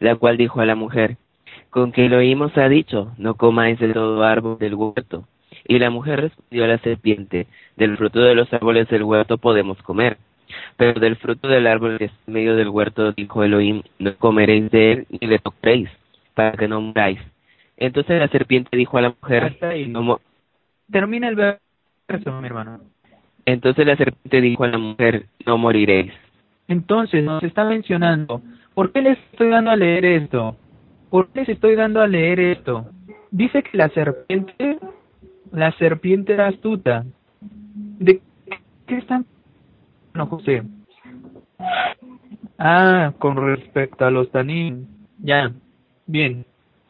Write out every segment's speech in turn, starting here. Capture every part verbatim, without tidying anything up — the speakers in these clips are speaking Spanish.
la cual dijo a la mujer: con que Elohim os ha dicho, no comáis de todo árbol del huerto. Y la mujer respondió a la serpiente: del fruto de los árboles del huerto podemos comer, pero del fruto del árbol que está en medio del huerto dijo Elohim: no comeréis de él ni le tocaréis, para que no muráis. Entonces la serpiente dijo a la mujer: Hasta ahí. no mo Termina el verso, mi hermano. Entonces la serpiente dijo a la mujer: no moriréis. Entonces nos está mencionando, ¿por qué les estoy dando a leer esto? ¿Por qué les estoy dando a leer esto? Dice que la serpiente, la serpiente era astuta. ¿De qué están hablando, José? Ah, con respecto a los tanín. Ya, bien.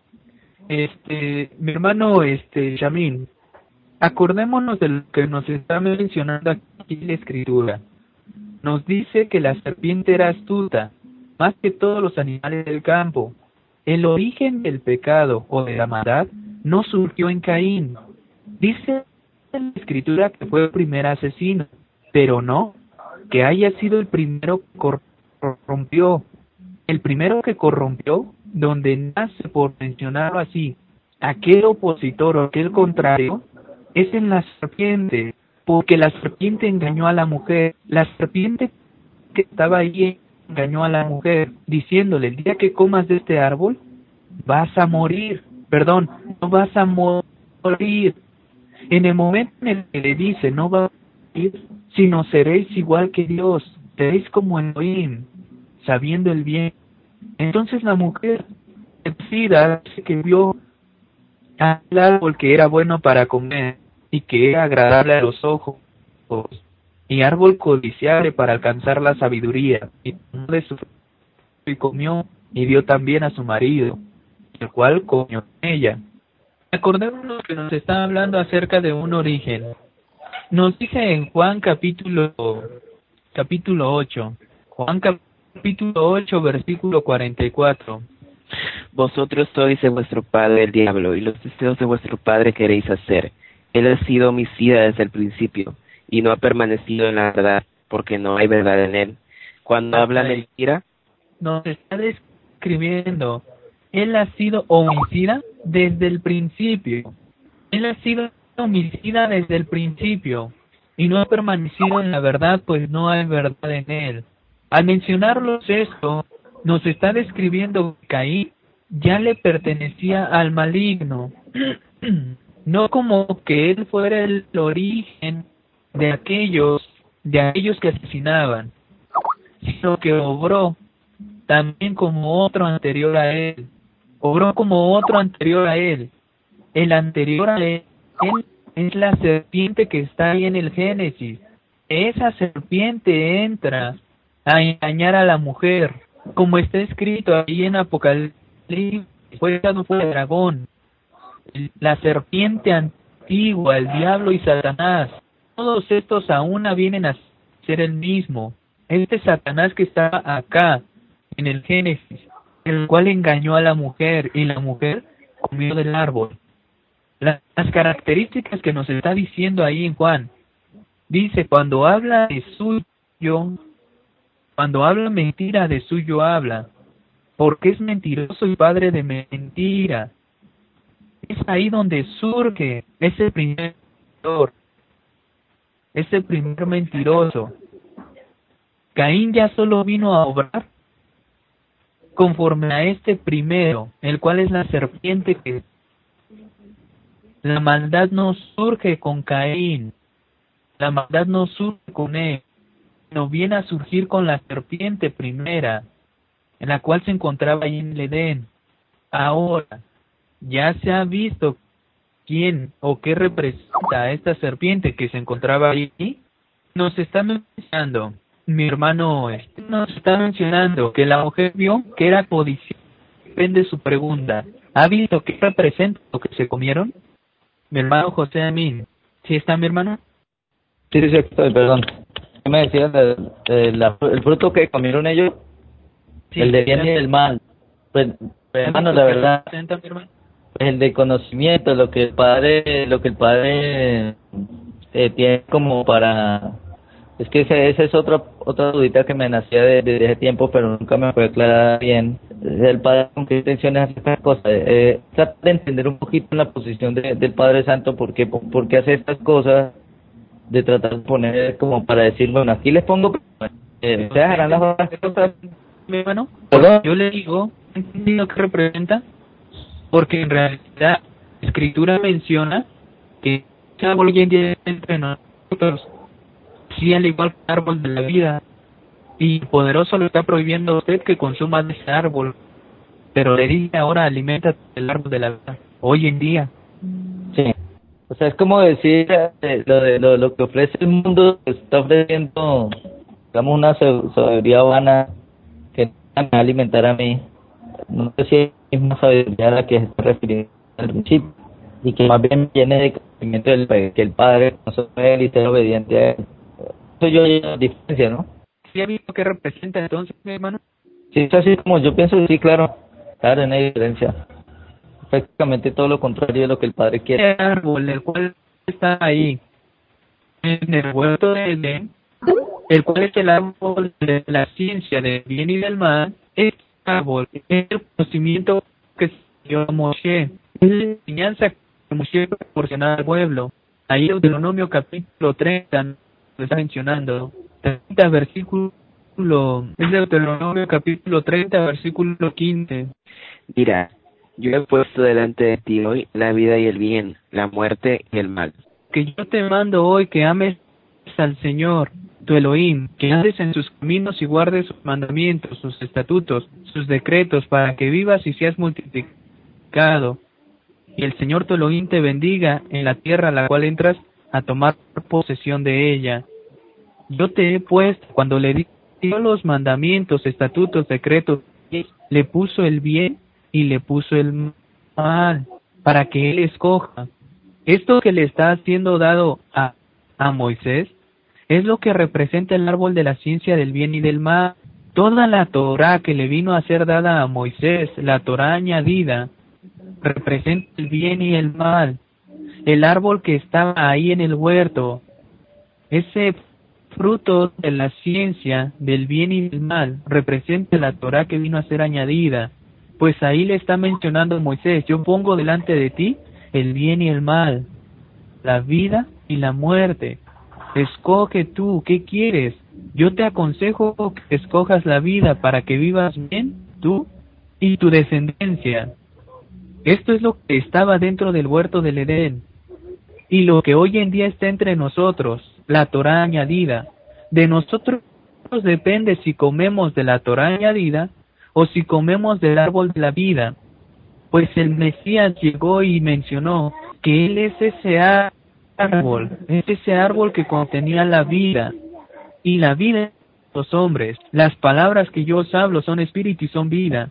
Este, mi hermano, este, Shamin, acordémonos de lo que nos está mencionando aquí la escritura. Nos dice que la serpiente era astuta, más que todos los animales del campo. El origen del pecado o de la maldad no surgió en Caín. Dice en la escritura que fue el primer asesino, pero no que haya sido el primero que corrompió. El primero que corrompió, donde nace, por mencionarlo así, aquel opositor o aquel contrario, es en la serpiente, porque la serpiente engañó a la mujer. La serpiente que estaba ahí engañó a la mujer, diciéndole: el día que comas de este árbol, vas a morir. Perdón, no vas a morir. En el momento en el que le dice: no vas a morir, sino seréis igual que Dios, seréis como Elohim, sabiendo el bien. Entonces la mujer decida que vio al árbol que era bueno para comer y que era agradable a los ojos, y árbol codiciable para alcanzar la sabiduría, y tomó de su fruto y comió, y dio también a su marido, el cual comió con ella. Acordémonos que nos está hablando acerca de un origen. Nos dice en Juan capítulo capítulo ocho, Juan capítulo ocho, versículo cuarenta y cuatro. Vosotros sois de vuestro padre el diablo, y los deseos de vuestro padre queréis hacer. Él ha sido homicida desde el principio, y no ha permanecido en la verdad, porque no hay verdad en él. Cuando habla mentira, nos está describiendo: él ha sido homicida desde el principio. Él ha sido homicida desde el principio, y no ha permanecido en la verdad, pues no hay verdad en él. Al mencionarlos esto, nos está describiendo que Caín ya le pertenecía al maligno, no como que él fuera el origen de aquellos, de aquellos que asesinaban, sino que obró también como otro anterior a él, obró como otro anterior a él. El anterior a él es la serpiente que está ahí en el Génesis. Esa serpiente entra a engañar a la mujer, como está escrito ahí en Apocalipsis: fue echado fuera el dragón, la serpiente antigua, el diablo y Satanás. Todos estos a una vienen a ser el mismo. Este Satanás que está acá en el Génesis, el cual engañó a la mujer, y la mujer comió del árbol. Las características que nos está diciendo ahí en Juan, dice: cuando habla de suyo, cuando habla mentira, de suyo habla, porque es mentiroso y padre de mentira. Es ahí donde surge ese primer mentor, ese primer mentiroso. Caín ya solo vino a obrar conforme a este primero, el cual es la serpiente. Que la maldad no surge con Caín, la maldad no surge con él, no viene a surgir con la serpiente primera, en la cual se encontraba ahí en el Edén. Ahora, ya se ha visto quién o qué representa a esta serpiente que se encontraba ahí. Nos está mencionando, mi hermano, nos está mencionando que la mujer vio que era codicia. Depende de su pregunta: ¿ha visto qué representa lo que se comieron? Mi hermano José Amin, ¿sí está mi hermano? Sí, sí, sí, perdón. ¿Qué me decías del de la- el fruto que comieron ellos? Sí, El de bien y el mal. Pues, pues, hermano, la verdad, representa, mi hermano? el de conocimiento, lo que el padre, lo que el padre eh, tiene como para Es que esa, esa es otra otra dudita que me nacía desde de ese tiempo, pero nunca me fue aclarada bien. El Padre, ¿con qué intenciones hace estas cosas? Eh, trata de entender un poquito la posición de, del Padre Santo, por qué, por qué hace estas cosas, de tratar de poner como para decir, bueno, aquí les pongo, eh, ustedes harán las otras cosas. Bueno, ¿Perdón? yo le digo, ¿entendido qué representa? Porque en realidad la Escritura menciona que ese árbol hoy en día está entre nosotros, sí, al igual que el árbol de la vida, y el poderoso le está prohibiendo a usted que consuma de ese árbol, pero le dice ahora alimenta del árbol de la vida, hoy en día. Sí. O sea, es como decir eh, lo de lo, lo que ofrece el mundo, que está ofreciendo, digamos, una sa- sabiduría vana que no me va a alimentar a mí. No sé si es la misma sabiduría a la que se está refiriendo al principio, y que más bien viene de conocimiento del Padre, que el Padre no es él y ser obediente a él. Eso yo la diferencia, ¿no? ¿Sí ha visto qué representa entonces, mi hermano? Sí, es así como yo pienso, sí, claro, claro, no hay diferencia. Prácticamente todo lo contrario de lo que el Padre quiere. Este árbol, el cual está ahí, en el huerto de Edén, el cual es el árbol de la ciencia del bien y del mal, este árbol es el conocimiento que se dio a Moshe, es la enseñanza que Moshe proporcionaba al pueblo. Ahí Deuteronomio capítulo treinta lo está mencionando, treinta versículo, es Deuteronomio capítulo treinta versículo quince. Mira, yo he puesto delante de ti hoy la vida y el bien, la muerte y el mal. Que yo te mando hoy que ames al Señor, tu Elohim, que andes en sus caminos y guardes sus mandamientos, sus estatutos, sus decretos, para que vivas y seas multiplicado. Y el Señor tu Elohim te bendiga en la tierra a la cual entras a tomar posesión de ella. Yo te he puesto, cuando le dio los mandamientos, estatutos, decretos, le puso el bien y le puso el mal, para que él escoja. Esto que le está siendo dado a, a Moisés es lo que representa el árbol de la ciencia del bien y del mal. Toda la Torá que le vino a ser dada a Moisés, la Torá añadida, representa el bien y el mal. El árbol que estaba ahí en el huerto, ese fruto de la ciencia del bien y del mal, representa la Torá que vino a ser añadida. Pues ahí le está mencionando Moisés, yo pongo delante de ti el bien y el mal, la vida y la muerte. Escoge tú, ¿qué quieres? Yo te aconsejo que escojas la vida para que vivas bien, tú y tu descendencia. Esto es lo que estaba dentro del huerto del Edén, y lo que hoy en día está entre nosotros, la Torá añadida. De nosotros depende si comemos de la Torá añadida o si comemos del árbol de la vida. Pues el Mesías llegó y mencionó que Él es ese árbol, es ese árbol que contenía la vida, y la vida de los hombres. Las palabras que yo os hablo son espíritu y son vida.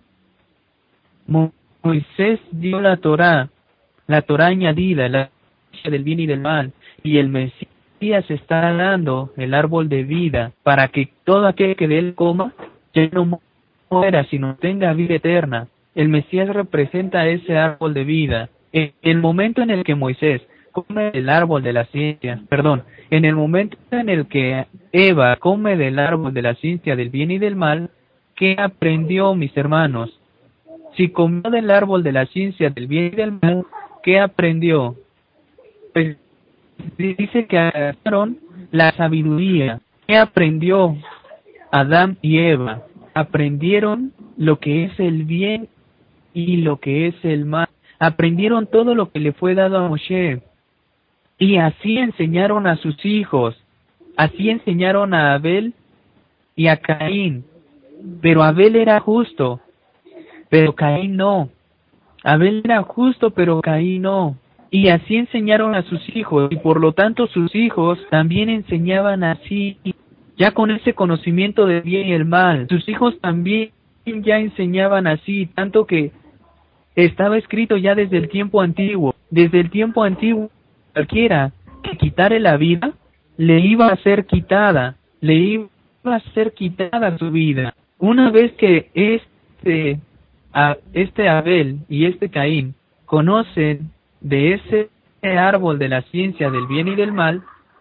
Mo- Moisés dio la Torá, la Torá añadida, la ciencia del bien y del mal, y el Mesías está dando el árbol de vida para que todo aquel que de él coma ya no muera, sino tenga vida eterna. El Mesías representa ese árbol de vida. En el momento en el que Moisés come del árbol de la ciencia, perdón, en el momento en el que Eva come del árbol de la ciencia del bien y del mal, ¿qué aprendió, mis hermanos? Si comió del árbol de la ciencia del bien y del mal, ¿qué aprendió? Pues dice que agarraron la sabiduría. ¿Qué aprendió Adán y Eva? Aprendieron lo que es el bien y lo que es el mal. Aprendieron todo lo que le fue dado a Moshe. Y así enseñaron a sus hijos. Así enseñaron a Abel y a Caín. Pero Abel era justo, pero Caín no. Abel era justo, pero Caín no. Y así enseñaron a sus hijos, y por lo tanto sus hijos también enseñaban así, ya con ese conocimiento del bien y el mal. Sus hijos también ya enseñaban así, tanto que estaba escrito ya desde el tiempo antiguo. Desde el tiempo antiguo, cualquiera que quitare la vida, le iba a ser quitada, le iba a ser quitada su vida. Una vez que este, a, este Abel y este Caín conocen de ese árbol de la ciencia del bien y del mal,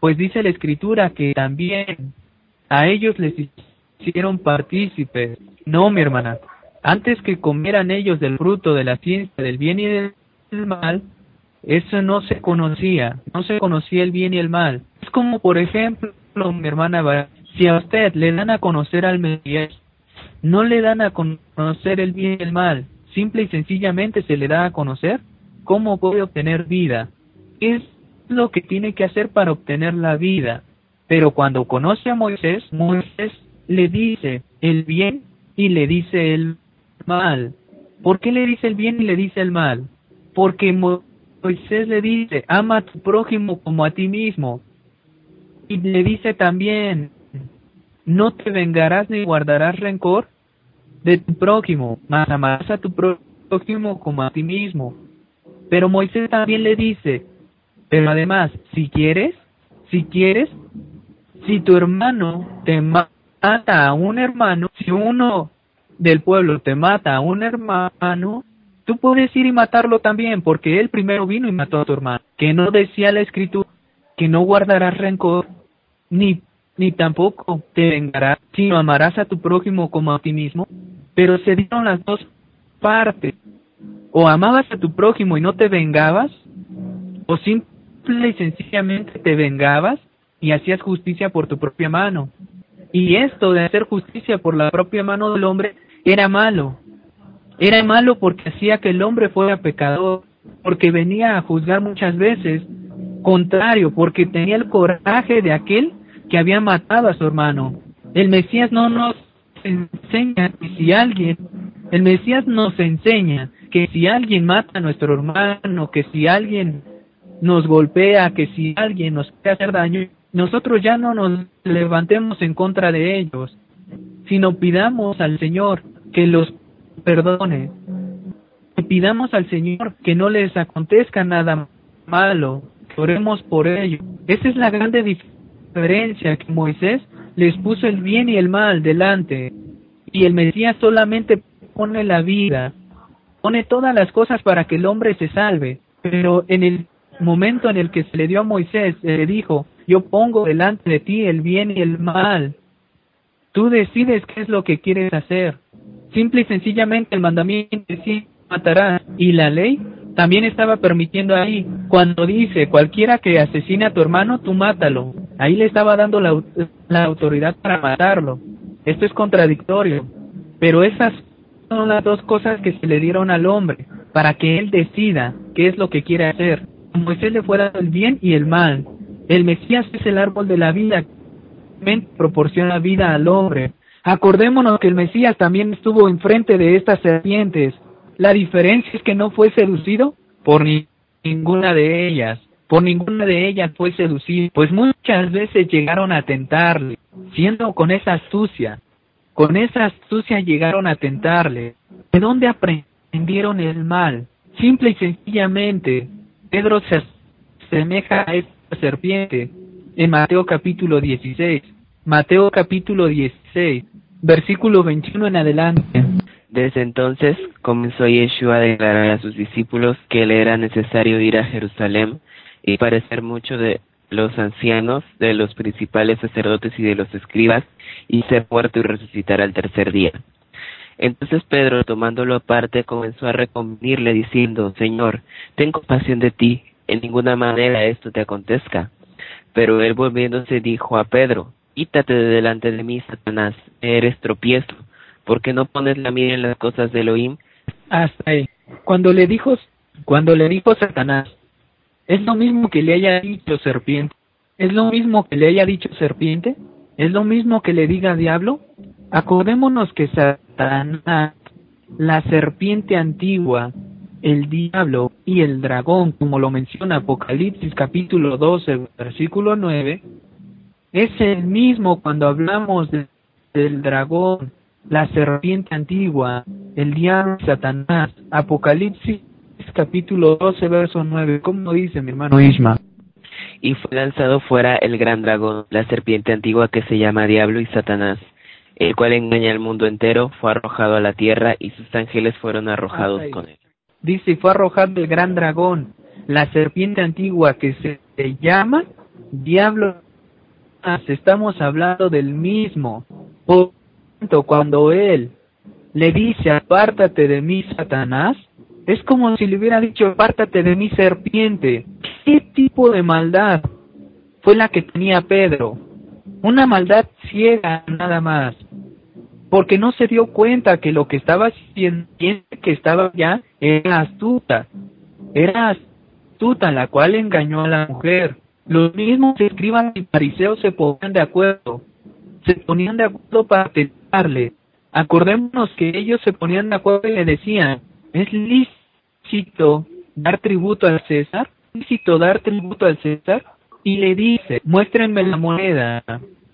Pues dice la Escritura que también a ellos les hicieron partícipes. No, mi hermana, antes que comieran ellos del fruto de la ciencia del bien y del mal, eso no se conocía, no se conocía el bien y el mal. Es como, por ejemplo, mi hermana, si a usted le dan a conocer al Mesías, no le dan a conocer el bien y el mal, simple y sencillamente se le da a conocer cómo puede obtener vida. Es lo que tiene que hacer para obtener la vida. Pero cuando conoce a Moisés, Moisés le dice el bien y le dice el mal. ¿Por qué le dice el bien y le dice el mal? Porque Moisés le dice, ama a tu prójimo como a ti mismo. Y le dice también, no te vengarás ni guardarás rencor de tu prójimo, mas amarás a tu prójimo como a ti mismo. Pero Moisés también le dice, pero además, si quieres, si quieres, si tu hermano te mata a un hermano, si uno del pueblo te mata a un hermano, tú puedes ir y matarlo también, porque él primero vino y mató a tu hermano. Que no decía la Escritura que no guardarás rencor, ni, ni tampoco te vengarás, sino amarás a tu prójimo como a ti mismo. Pero se dieron las dos partes. O amabas a tu prójimo y no te vengabas, o simple y sencillamente te vengabas y hacías justicia por tu propia mano. Y esto de hacer justicia por la propia mano del hombre era malo. Era malo porque hacía que el hombre fuera pecador, porque venía a juzgar muchas veces, contrario, porque tenía el coraje de aquel que había matado a su hermano. El Mesías no nos enseña que si alguien, el Mesías nos enseña que si alguien mata a nuestro hermano, que si alguien nos golpea, que si alguien nos quiere hacer daño, nosotros ya no nos levantemos en contra de ellos, sino pidamos al Señor que los perdone, y pidamos al Señor que no les acontezca nada malo, oremos por ello. Esa es la grande diferencia, que Moisés les puso el bien y el mal delante, y el Mesías solamente pone la vida, pone todas las cosas para que el hombre se salve. Pero en el momento en el que se le dio a Moisés, se le dijo, yo pongo delante de ti el bien y el mal, tú decides qué es lo que quieres hacer. Simple y sencillamente el mandamiento decía, matarás, y la ley también estaba permitiendo ahí, cuando dice, cualquiera que asesine a tu hermano, tú mátalo. Ahí le estaba dando la, la autoridad para matarlo. Esto es contradictorio, pero esas son las dos cosas que se le dieron al hombre, para que él decida qué es lo que quiere hacer. A Moisés le fue dado el bien y el mal. El Mesías es el árbol de la vida, que proporciona vida al hombre. Acordémonos que el Mesías también estuvo enfrente de estas serpientes. La diferencia es que no fue seducido por ni ninguna de ellas. Por ninguna de ellas fue seducido, pues muchas veces llegaron a tentarle, siendo con esa astucia. Con esa astucia llegaron a tentarle. ¿De dónde aprendieron el mal? Simple y sencillamente, Pedro se asemeja a esta serpiente en Mateo capítulo dieciséis. Mateo capítulo dieciséis, versículo veintiuno en adelante. Desde entonces comenzó Yeshua a declarar a sus discípulos que le era necesario ir a Jerusalén y padecer mucho de los ancianos, de los principales sacerdotes y de los escribas, y ser muerto y resucitar al tercer día. Entonces Pedro, tomándolo aparte, comenzó a reconvenirle diciendo, Señor, ten compasión de ti, en ninguna manera esto te acontezca. Pero él volviéndose dijo a Pedro, quítate de delante de mí, Satanás, eres tropiezo, porque no pones la mira en las cosas de Elohim. Hasta ahí. Cuando le dijo, cuando le dijo Satanás, ¿es lo mismo que le haya dicho serpiente? ¿Es lo mismo que le haya dicho serpiente? ¿Es lo mismo que le diga diablo? Acordémonos que Satanás, la serpiente antigua, el diablo y el dragón, como lo menciona Apocalipsis capítulo doce, versículo nueve, es el mismo cuando hablamos de, del dragón, la serpiente antigua, el diablo y Satanás. Apocalipsis capítulo doce, verso nueve, ¿cómo dice mi hermano Isma? Y fue lanzado fuera el gran dragón, la serpiente antigua que se llama Diablo y Satanás, el cual engaña al mundo entero, fue arrojado a la tierra y sus ángeles fueron arrojados con él. Dice, fue arrojado el gran dragón, la serpiente antigua que se llama diablo, estamos hablando del mismo. Por tanto, cuando él le dice, apártate de mí, Satanás, es como si le hubiera dicho, apártate de mí, serpiente. ¿Qué tipo de maldad fue la que tenía Pedro? Una maldad ciega nada más, porque no se dio cuenta que lo que estaba haciendo, que estaba ya, era astuta, era astuta, la cual engañó a la mujer. Los mismos escribas y fariseos se ponían de acuerdo, se ponían de acuerdo para tentarle. Acordémonos que ellos se ponían de acuerdo y le decían, ¿es lícito dar tributo al César? ¿Es lícito dar tributo al César? Y le dice, muéstrenme la moneda.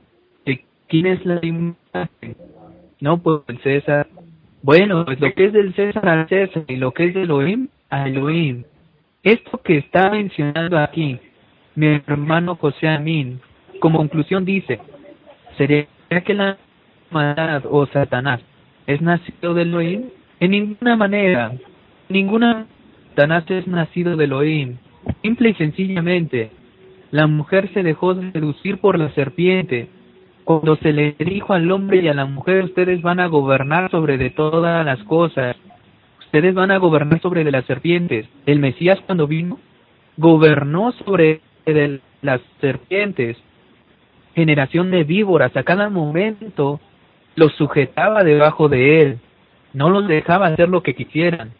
¿Quién es la imagen? No, pues el César. Bueno, pues lo que es del César al César y lo que es de Elohim a Elohim. Esto que está mencionando aquí mi hermano José Amin, como conclusión dice, ¿sería que la maldad o Satanás es nacido de Elohim? En ninguna manera, ninguna Satanás es nacido de Elohim. Simple y sencillamente, la mujer se dejó seducir por la serpiente. Cuando se le dijo al hombre y a la mujer, ustedes van a gobernar sobre de todas las cosas, ustedes van a gobernar sobre de las serpientes. El Mesías, cuando vino, gobernó sobre de las serpientes, generación de víboras. A cada momento los sujetaba debajo de él, no los dejaba hacer lo que quisieran.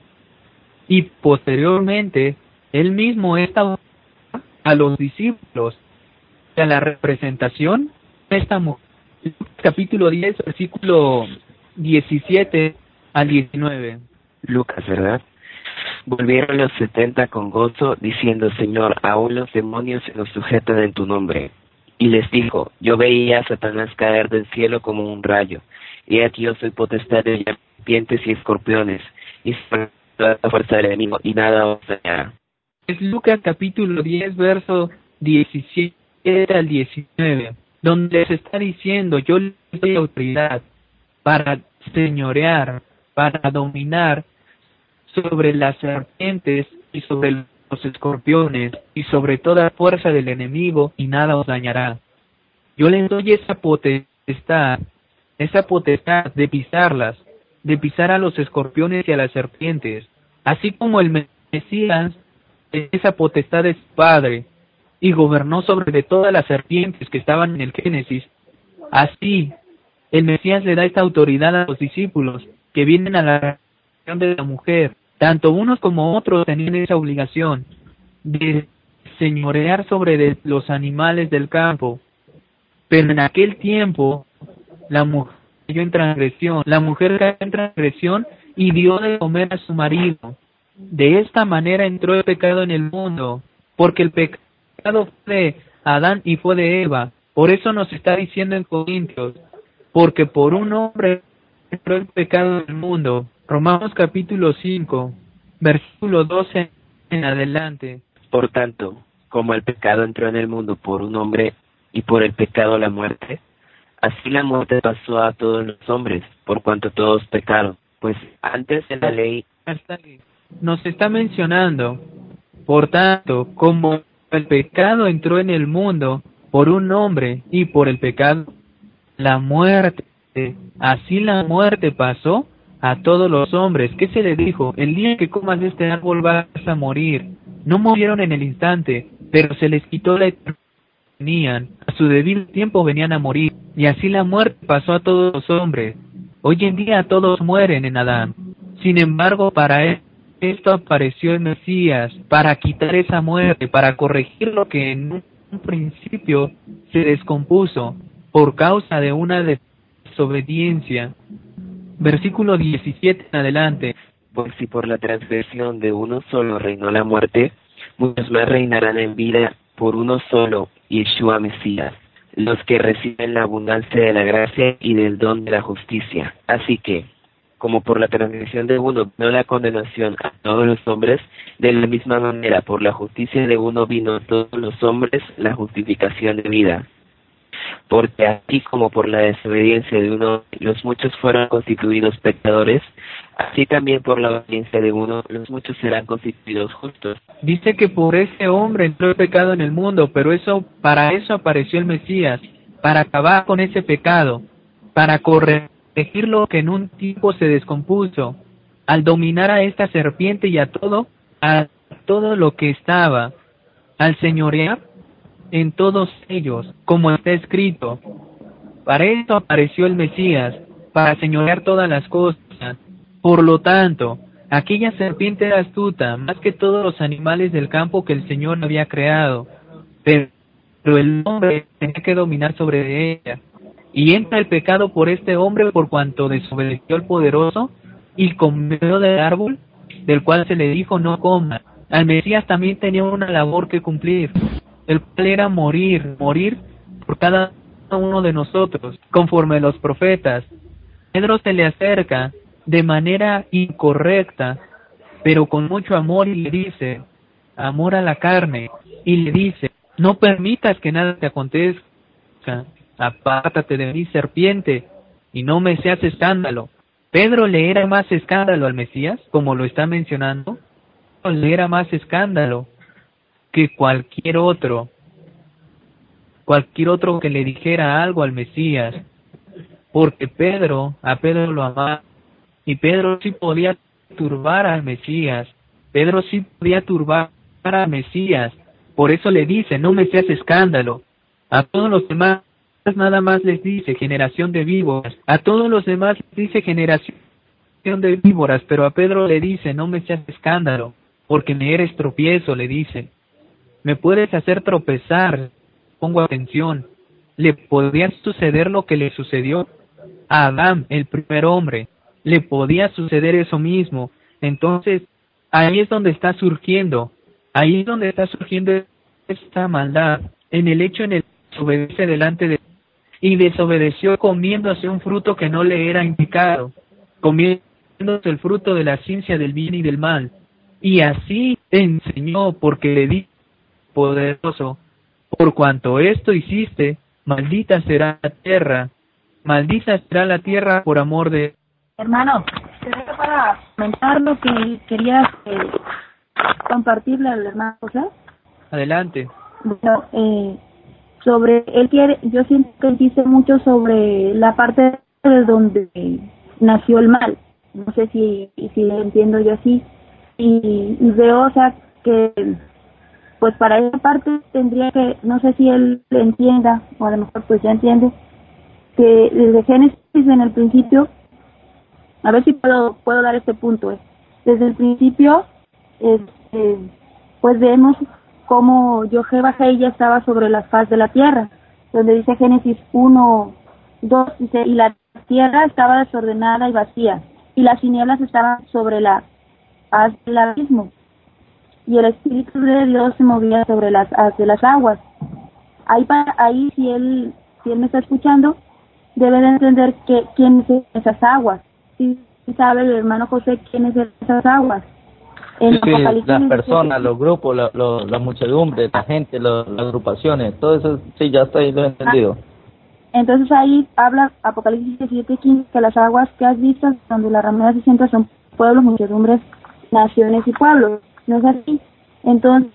Y posteriormente, él mismo estaba a los discípulos, a la representación de esta mujer. Capítulo diez, versículo diecisiete al diecinueve. Lucas, ¿verdad? Volvieron los setenta con gozo, diciendo, Señor, aún los demonios se nos sujetan en tu nombre. Y les dijo, yo veía a Satanás caer del cielo como un rayo, y aquí yo soy potestad de serpientes y escorpiones, y sobre toda la fuerza del enemigo, y nada os dañará. Es Lucas capítulo diez, verso diecisiete al diecinueve, donde se está diciendo, yo les doy autoridad para señorear, para dominar sobre las serpientes y sobre los escorpiones y sobre toda fuerza del enemigo, y nada os dañará. Yo les doy esa potestad, esa potestad de pisarlas, de pisar a los escorpiones y a las serpientes, así como el Mesías, esa potestad de su Padre, y gobernó sobre de todas las serpientes que estaban en el Génesis. Así, el Mesías le da esta autoridad a los discípulos que vienen a la reunión de la mujer. Tanto unos como otros tenían esa obligación de señorear sobre de los animales del campo. Pero en aquel tiempo, la mujer cayó en transgresión. La mujer cayó en transgresión y dio de comer a su marido. De esta manera entró el pecado en el mundo, porque el pecado fue de Adán y fue de Eva. Por eso nos está diciendo en Corintios, porque por un hombre entró el pecado en el mundo. Romanos capítulo cinco, versículo doce en adelante. Por tanto, como el pecado entró en el mundo por un hombre y por el pecado la muerte, así la muerte pasó a todos los hombres, por cuanto todos pecaron. Pues antes de la ley nos está mencionando, por tanto, como el pecado entró en el mundo por un hombre y por el pecado la muerte, así la muerte pasó a todos los hombres. ¿Qué se le dijo? El día que comas de este árbol vas a morir. No murieron en el instante, pero se les quitó la eternidad. A su debido tiempo venían a morir, y así la muerte pasó a todos los hombres. Hoy en día todos mueren en Adán. Sin embargo, para él, esto apareció el Mesías, para quitar esa muerte, para corregir lo que en un principio se descompuso por causa de una desobediencia. Versículo diecisiete en adelante. Pues si por la transgresión de uno solo reinó la muerte, muchos más reinarán en vida por uno solo, Yeshua Mesías, los que reciben la abundancia de la gracia y del don de la justicia. Así que, como por la transgresión de uno vino la condenación a todos los hombres, de la misma manera por la justicia de uno vino a todos los hombres la justificación de vida. Porque así como por la desobediencia de uno los muchos fueron constituidos pecadores, Así también por la obediencia de uno, los muchos serán constituidos justos. Dice que por ese hombre entró el pecado en el mundo, pero eso, para eso apareció el Mesías, para acabar con ese pecado, para corregir lo que en un tiempo se descompuso, al dominar a esta serpiente y a todo, a todo lo que estaba, al señorear en todos ellos, como está escrito. Para esto apareció el Mesías, para señorear todas las cosas. Por lo tanto, aquella serpiente era astuta, más que todos los animales del campo que el Señor había creado, pero el hombre tenía que dominar sobre ella. Y entra el pecado por este hombre por cuanto desobedeció al poderoso y comió del árbol del cual se le dijo no coma. Al Mesías también tenía una labor que cumplir, el cual era morir, morir por cada uno de nosotros, conforme a los profetas. Pedro se le acerca de manera incorrecta, pero con mucho amor, y le dice, amor a la carne, y le dice, no permitas que nada te acontezca, apártate de mí, serpiente, y no me seas escándalo. Pedro le era más escándalo al Mesías, como lo está mencionando, le era más escándalo que cualquier otro, cualquier otro que le dijera algo al Mesías, porque Pedro, a Pedro lo amaba, y Pedro sí podía turbar al Mesías, Pedro sí podía turbar al Mesías, por eso le dice, no me seas escándalo. A todos los demás nada más les dice generación de víboras, a todos los demás les dice generación de víboras, pero a Pedro le dice, no me seas escándalo, porque me eres tropiezo, le dice, me puedes hacer tropezar, pongo atención. ¿Le podría suceder lo que le sucedió a Adán, el primer hombre? Le podía suceder eso mismo. Entonces, ahí es donde está surgiendo, ahí es donde está surgiendo esta maldad, en el hecho en el que desobedece delante de y desobedeció comiéndose un fruto que no le era indicado, comiéndose el fruto de la ciencia del bien y del mal, y así enseñó, porque le dijo poderoso, por cuanto esto hiciste, maldita será la tierra, maldita será la tierra por amor de... Hermano, te dejo para comentar lo que querías eh, compartirle al hermano José. Adelante. Bueno, eh, sobre, él quiere, yo siento que él dice mucho sobre la parte de donde nació el mal. No sé si, si lo entiendo yo así. Y, y veo, o sea, que pues para esa parte tendría que, no sé si él lo entienda, o a lo mejor pues ya entiende, que desde Génesis en el principio, a ver si puedo puedo dar este punto, eh. desde el principio, este, pues vemos cómo Jehová ya estaba sobre la faz de la tierra, donde dice Génesis uno, dos, dice, y la tierra estaba desordenada y vacía, y las tinieblas estaban sobre la haz del abismo, y el Espíritu de Dios se movía sobre las haz de las aguas. Ahí, para, ahí si él si él me está escuchando, debe de entender que quién es esas aguas. Si ¿sí sabe el hermano José quiénes son esas aguas? En sí, sí, las personas, los grupos, la, lo, la muchedumbre, la gente, lo, las agrupaciones, todo eso, sí, ya está ahí, lo he entendido. Entonces ahí habla Apocalipsis diecisiete quince, que las aguas que has visto, donde la ramera se sienta, son pueblos, muchedumbres, naciones y pueblos. ¿No es así? Entonces,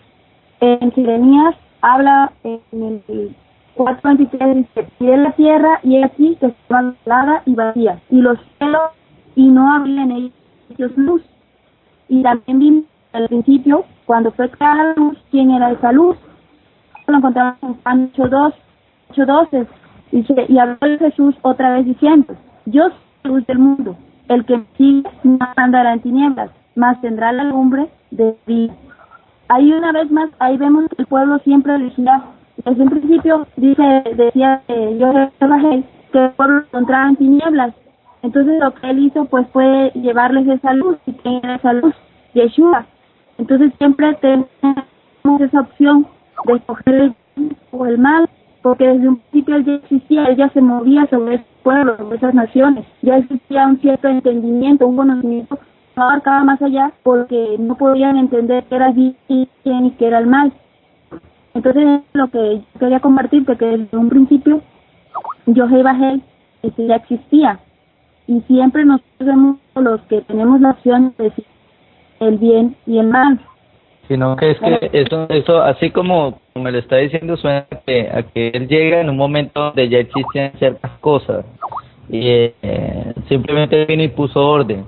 en Jeremías habla en el cuatro veintitrés, dice, miré la tierra y aquí que estaba helada y vacía, y los cielos, y no había en ellos luz. Y también vimos al principio, cuando fue creada la luz, ¿quién era esa luz? Lo encontramos en Juan ocho doce, dice, y habló Jesús otra vez diciendo, yo soy la luz del mundo, el que me sigue no andará en tinieblas, mas tendrá la lumbre de vida. Ahí una vez más, ahí vemos que el pueblo siempre decía, desde un principio, dice, decía eh, yo que el pueblo encontraba en tinieblas. Entonces lo que él hizo pues fue llevarles esa luz, y que era esa luz, Yeshua. Entonces siempre tenemos esa opción de escoger el bien o el mal, porque desde un principio él ya existía, él ya se movía sobre ese pueblo, sobre esas naciones, ya existía un cierto entendimiento, un conocimiento, no abarcaba más allá, porque no podían entender qué era el bien y qué era el mal. Entonces lo que yo quería compartir, que desde un principio Jehová este, ya existía. y siempre nos vemos los que tenemos la opción de decir el bien y el mal. Sino que es que eso, eso así como me lo está diciendo, suena a que, a que él llega en un momento donde ya existen ciertas cosas y eh, simplemente vino y puso orden.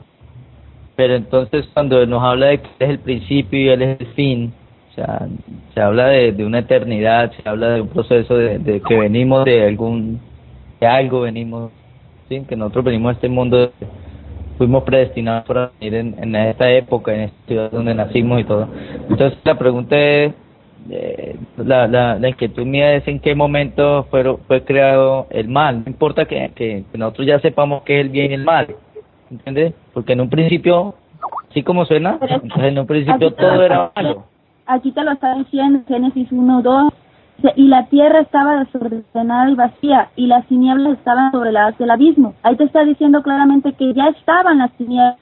Pero entonces cuando nos habla de que él es el principio y él es el fin, o sea, se habla de, de una eternidad, se habla de un proceso de, de que venimos de algún, de algo venimos, ¿sí? Que nosotros venimos a este mundo, fuimos predestinados para venir en, en esta época, en esta ciudad donde nacimos y todo. Entonces la pregunta es, eh, la, la, la inquietud mía es en qué momento fue, fue creado el mal. No importa que, que, que nosotros ya sepamos qué es el bien y el mal, ¿entiendes? Porque en un principio, así como suena, en un principio todo era malo. Aquí te lo está diciendo Génesis uno, dos, y la tierra estaba desordenada y vacía, y las tinieblas estaban sobre las del abismo. Ahí te está diciendo claramente que ya estaban las tinieblas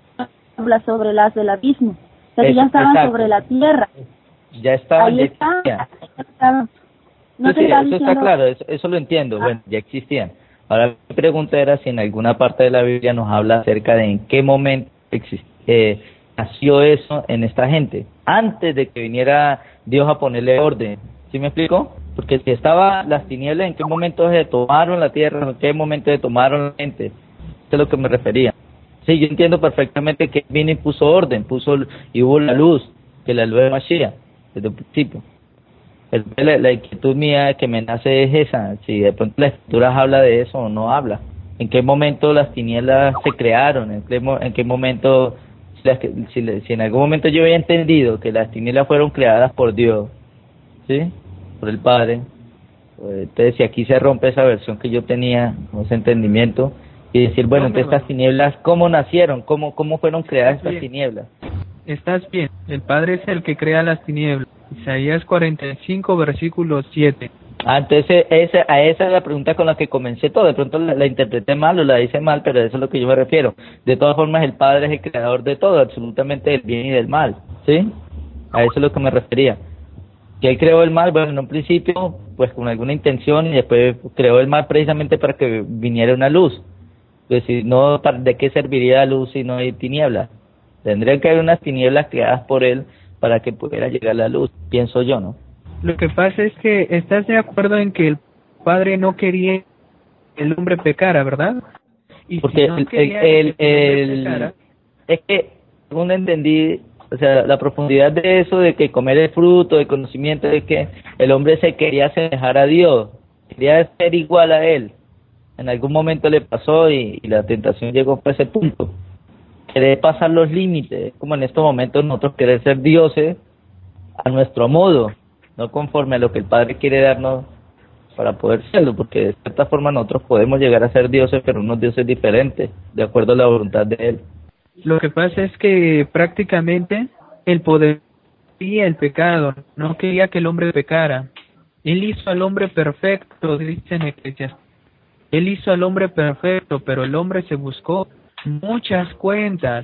sobre las del abismo, o sea, que ya estaban exacto. sobre la tierra. Ya estaban, ahí ya estaban, existían. No sí, sí, eso está claro, eso, eso lo entiendo, ah. Bueno, ya existían. Ahora mi pregunta era si en alguna parte de la Biblia nos habla acerca de en qué momento exist, eh, nació eso en esta gente, antes de que viniera Dios a ponerle orden. ¿Sí me explico? Porque si estaba las tinieblas, ¿en qué momento se tomaron la tierra? ¿En qué momento se tomaron la gente? Eso es lo que me refería. Sí, yo entiendo perfectamente que vino y puso orden, puso y hubo la luz, que la luz de Mashiach, desde el principio. El, la, la inquietud mía que me nace es esa, si de pronto la escritura habla de eso o no habla. ¿En qué momento las tinieblas se crearon? ¿En qué, en qué momento, si, las, si, si en algún momento yo había entendido que las tinieblas fueron creadas por Dios, ¿sí? Por el Padre, pues, entonces si aquí se rompe esa versión que yo tenía, ese entendimiento, y decir, bueno, entonces estas tinieblas, ¿cómo nacieron? ¿Cómo, cómo fueron creadas estas bien. tinieblas? Estás bien, el Padre es el que crea las tinieblas. Isaías cuarenta y cinco, versículo siete. Ah, entonces esa, a esa es la pregunta con la que comencé todo. De pronto la, la interpreté mal o la hice mal, pero eso es lo que yo me refiero. De todas formas, el Padre es el creador de todo, absolutamente del bien y del mal, ¿sí? A eso es lo que me refería. Que él creó el mal, bueno, en un principio, pues con alguna intención, y después creó el mal precisamente para que viniera una luz. Pues si no, ¿de qué serviría la luz si no hay tinieblas? Tendría que haber unas tinieblas creadas por él para que pudiera llegar la luz, pienso yo, ¿no? Lo que pasa es que estás de acuerdo en que el Padre no quería que el hombre pecara, ¿verdad? Y porque si no el, quería el, que el, el, el pecara, es que según entendí, o sea, la profundidad de eso, de que comer el fruto, de conocimiento, de que el hombre se quería asemejar a Dios, quería ser igual a él. En algún momento le pasó y, y la tentación llegó a ese punto. Querer pasar los límites, como en estos momentos nosotros querer ser dioses a nuestro modo, no conforme a lo que el Padre quiere darnos para poder serlo, porque de cierta forma nosotros podemos llegar a ser dioses, pero unos dioses diferentes, de acuerdo a la voluntad de Él. Lo que pasa es que prácticamente el poder y el pecado, no quería que el hombre pecara. Él hizo al hombre perfecto, dice en Eclesiastés. Él hizo al hombre perfecto, pero el hombre se buscó muchas cuentas.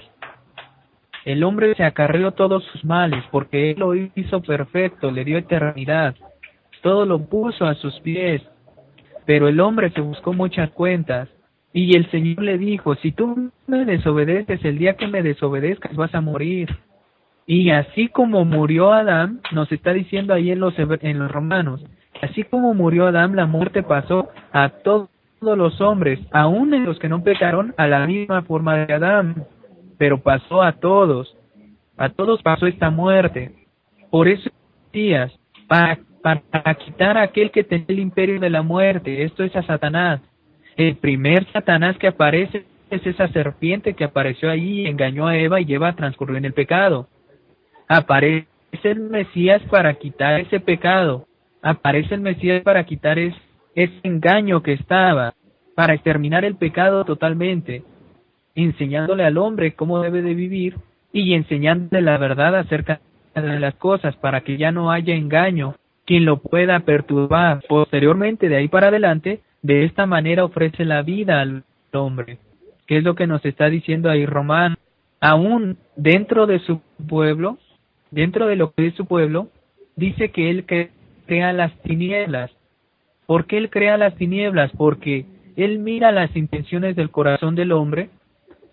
El hombre se acarreó todos sus males, porque él lo hizo perfecto, le dio eternidad. Todo lo puso a sus pies, pero el hombre se buscó muchas cuentas. Y el Señor le dijo, si tú me desobedeces, el día que me desobedezcas vas a morir. Y así como murió Adán, nos está diciendo ahí en los, en los Romanos, así como murió Adán, la muerte pasó a todos los hombres, aún en los que no pecaron, a la misma forma de Adán, pero pasó a todos, a todos pasó esta muerte. Por eso días, para, para quitar a aquel que tenía el imperio de la muerte, esto es a Satanás. El primer Satanás que aparece es esa serpiente que apareció ahí y engañó a Eva y Eva transcurrió en el pecado. Aparece el Mesías para quitar ese pecado, aparece el Mesías para quitar ese, ese engaño que estaba, para exterminar el pecado totalmente, enseñándole al hombre cómo debe de vivir y enseñándole la verdad acerca de las cosas para que ya no haya engaño, quien lo pueda perturbar. Posteriormente, de ahí para adelante, de esta manera ofrece la vida al hombre, que es lo que nos está diciendo ahí Román. Aún dentro de su pueblo, dentro de lo que es su pueblo, dice que él crea las tinieblas. ¿Por qué él crea las tinieblas? Porque él mira las intenciones del corazón del hombre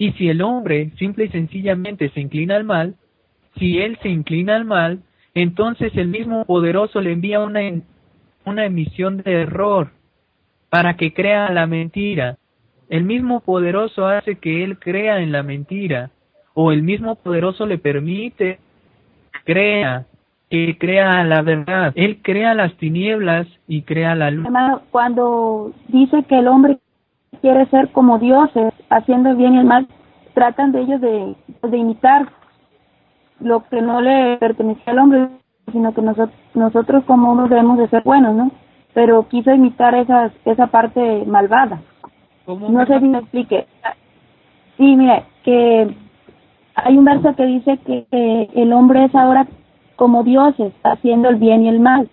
Y si el hombre simple y sencillamente se inclina al mal, si él se inclina al mal, entonces el mismo poderoso le envía una, una emisión de error para que crea la mentira. El mismo poderoso hace que él crea en la mentira, o el mismo poderoso le permite crea, que crea la verdad. Él crea las tinieblas y crea la luz. Hermano, cuando dice que el hombre quiere ser como dioses, haciendo el bien y el mal, tratan de ellos de, de imitar lo que no le pertenece al hombre, sino que nosotros, nosotros como hombres debemos de ser buenos, ¿no? Pero quiso imitar esas, esa parte malvada. No sé si me explique. Sí, mire, que hay un verso que dice que, que el hombre es ahora como dioses, haciendo el bien y el mal.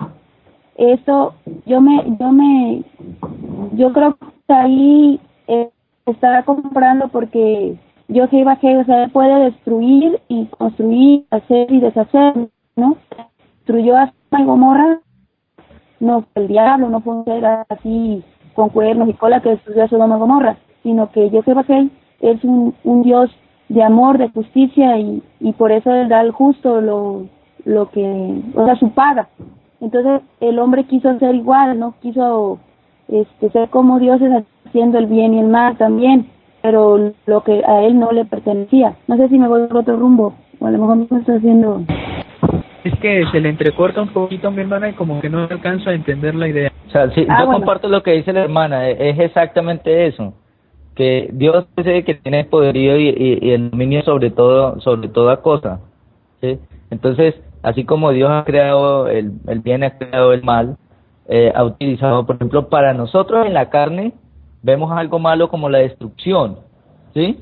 Eso, yo me, yo me, yo creo que ahí eh, estará comprando porque yo soy bajé, o sea, él puede destruir y construir, hacer y deshacer, ¿no? Destruyó a Sodoma y Gomorra, no fue el diablo, no fue un ser así con cuernos y cola que destruyó a Sodoma y Gomorra, sino que yo soy bajé, es un, un Dios de amor, de justicia y, y por eso él da al justo lo, lo que, o sea, su paga. Entonces el hombre quiso ser igual, no quiso este, ser como dioses haciendo el bien y el mal también, pero lo que a él no le pertenecía. No sé si me voy por otro rumbo, o a lo mejor me estoy haciendo... Es que se le entrecorta un poquito a mi hermana y como que no alcanzo a entender la idea. O sea, sí, Ah, yo bueno. comparto lo que dice la hermana, es, es exactamente eso, que Dios es el que tiene poderío y, y, y el dominio sobre todo, sobre toda cosa, ¿sí? Entonces, así como Dios ha creado el, el bien, ha creado el mal, eh, ha utilizado, por ejemplo, para nosotros en la carne, vemos algo malo como la destrucción, ¿sí?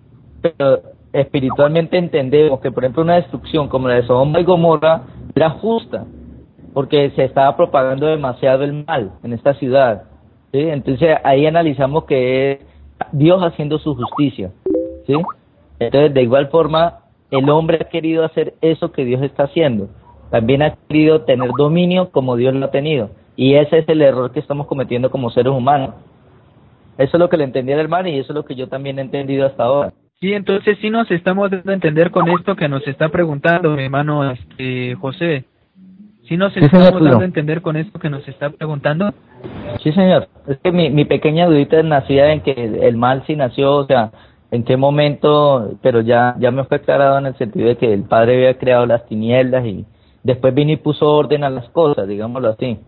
Pero espiritualmente entendemos que, por ejemplo, una destrucción como la de Sodoma y Gomorra era justa, porque se estaba propagando demasiado el mal en esta ciudad, ¿sí? Entonces ahí analizamos que es Dios haciendo su justicia, ¿sí? Entonces, de igual forma, el hombre ha querido hacer eso que Dios está haciendo. También ha querido tener dominio como Dios lo ha tenido. Y ese es el error que estamos cometiendo como seres humanos. Eso es lo que le entendí al hermano y eso es lo que yo también he entendido hasta ahora. Sí, entonces sí nos estamos dando a entender con esto que nos está preguntando mi hermano este, José. Sí nos Sí, estamos señor, dando a entender con esto que nos está preguntando. Sí, señor. Es que mi, mi pequeña dudita nacía en que el mal sí nació, o sea, en qué momento, pero ya ya me fue aclarado en el sentido de que el Padre había creado las tinieblas y después vino y puso orden a las cosas, digámoslo así.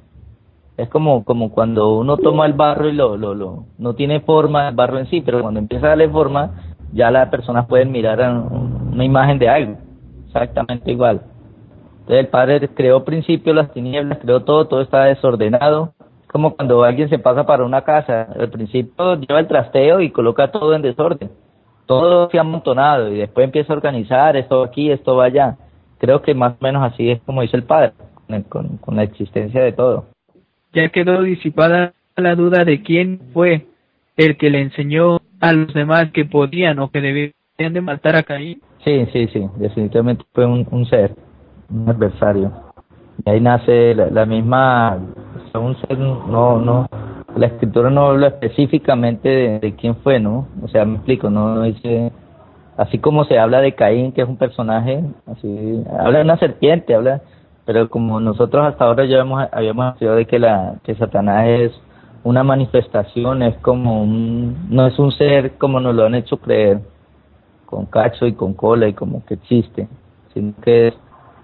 Es como como cuando uno toma el barro y lo lo lo no tiene forma el barro en sí, pero cuando empieza a darle forma, ya las personas pueden mirar a una imagen de algo, exactamente igual. Entonces el Padre creó principio las tinieblas, creó todo, todo está desordenado. Como cuando alguien se pasa para una casa, al principio lleva el trasteo y coloca todo en desorden. Todo se ha amontonado y después empieza a organizar esto aquí, esto va allá. Creo que más o menos así es como dice el Padre, con, con, con la existencia de todo. Ya quedó disipada la duda de quién fue el que le enseñó a los demás que podían o que debían de matar a Caín. Sí, sí, sí, definitivamente fue un, un ser, un adversario. Y ahí nace la, la misma, o sea, un ser, no, no, la escritura no habla específicamente de, de quién fue, ¿no? O sea, me explico, no, no dice, así como se habla de Caín, que es un personaje, así, habla de una serpiente, habla, pero como nosotros hasta ahora ya hemos, habíamos estudiado de que la, que Satanás es una manifestación, es como un, no es un ser como nos lo han hecho creer, con cacho y con cola y como que existe, sino que es,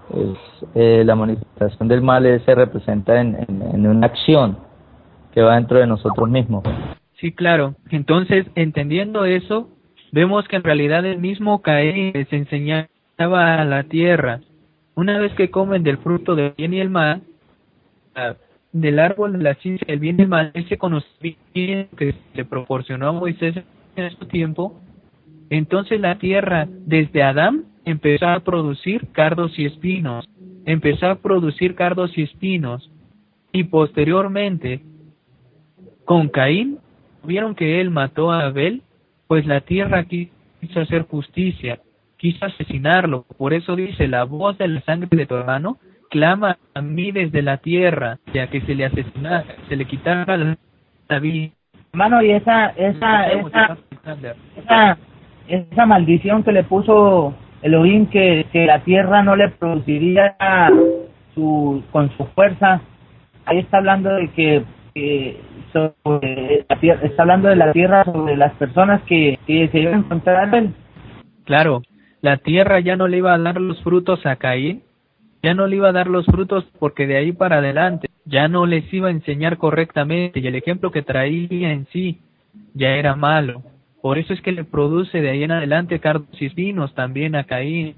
es eh, la manifestación del mal es, se representa en, en, en una acción que va dentro de nosotros mismos. Sí, claro. Entonces, entendiendo eso, vemos que en realidad el mismo Caín les enseñaba a la tierra. Una vez que comen del fruto del bien y el mal, del árbol de la ciencia del bien y el mal, ese conocimiento que le proporcionó a Moisés en su tiempo, entonces la tierra desde Adán empezó a producir cardos y espinos, empezó a producir cardos y espinos, y posteriormente con Caín, vieron que él mató a Abel, pues la tierra quiso hacer justicia, quiso asesinarlo. Por eso dice, la voz de la sangre de tu hermano clama a mí desde la tierra, ya que se le asesinara, se le quitara la vida. Hermano, y esa, esa, esa, esa, esa maldición que le puso Elohim, que, que la tierra no le produciría su, con su fuerza. Ahí está hablando de que, que sobre la tierra, está hablando de la tierra, sobre las personas que, que se iban a encontrar él. Claro, la tierra ya no le iba a dar los frutos a Caín, ya no le iba a dar los frutos porque de ahí para adelante ya no les iba a enseñar correctamente y el ejemplo que traía en sí ya era malo. Por eso es que le produce de ahí en adelante cardos y espinos también a Caín.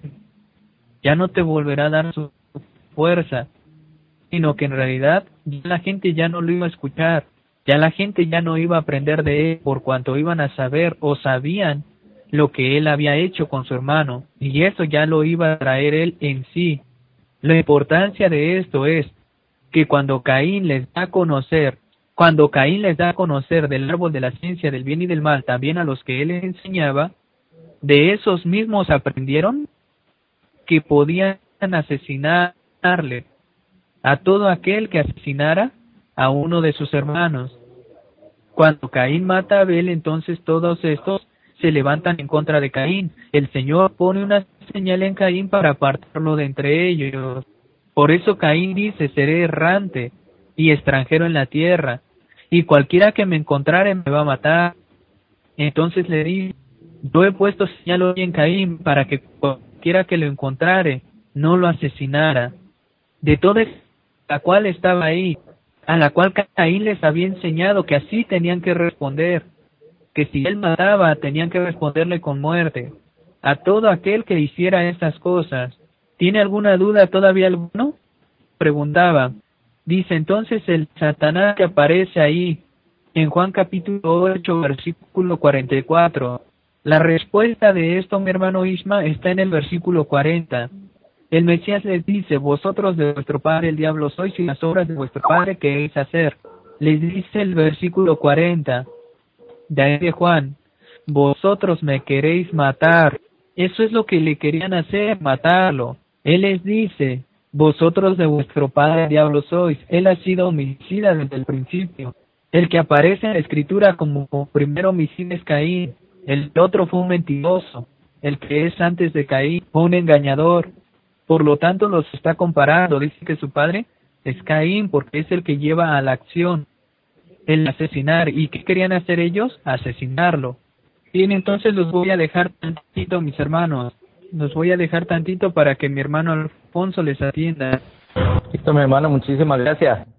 Ya no te volverá a dar su fuerza, sino que en realidad ya la gente ya no lo iba a escuchar, ya la gente ya no iba a aprender de él por cuanto iban a saber o sabían lo que él había hecho con su hermano, y eso ya lo iba a traer él en sí. La importancia de esto es que cuando Caín les da a conocer, cuando Caín les da a conocer del árbol de la ciencia del bien y del mal también a los que él les enseñaba, de esos mismos aprendieron que podían asesinarle a todo aquel que asesinara a uno de sus hermanos. Cuando Caín mata a Abel, entonces todos estos se levantan en contra de Caín. El Señor pone una señal en Caín para apartarlo de entre ellos. Por eso Caín dice, seré errante y extranjero en la tierra, y cualquiera que me encontrare me va a matar. Entonces le dice, yo he puesto señal hoy en Caín para que cualquiera que lo encontrare no lo asesinara. De toda la cual estaba ahí, a la cual Caín les había enseñado que así tenían que responder, que si él mataba tenían que responderle con muerte a todo aquel que hiciera estas cosas. ¿Tiene alguna duda todavía alguno? Preguntaba. Dice entonces el Satanás que aparece ahí en Juan capítulo ocho versículo cuarenta y cuatro. La respuesta de esto, mi hermano Isma, está en el versículo cuarenta. El Mesías les dice, vosotros de vuestro padre el diablo sois y las obras de vuestro padre queréis hacer. Les dice el versículo cuarenta de ahí de Juan, vosotros me queréis matar. Eso es lo que le querían hacer, matarlo. Él les dice, vosotros de vuestro padre el diablo sois. Él ha sido homicida desde el principio. El que aparece en la escritura como primer homicida es Caín. El otro fue un mentiroso. El que es antes de Caín fue un engañador. Por lo tanto los está comparando. Dice que su padre es Caín porque es el que lleva a la acción el asesinar. ¿Y qué querían hacer ellos? Asesinarlo. Bien, entonces los voy a dejar tantito, mis hermanos. Los voy a dejar tantito para que mi hermano Alfonso les atienda. Listo, mi hermano, muchísimas gracias.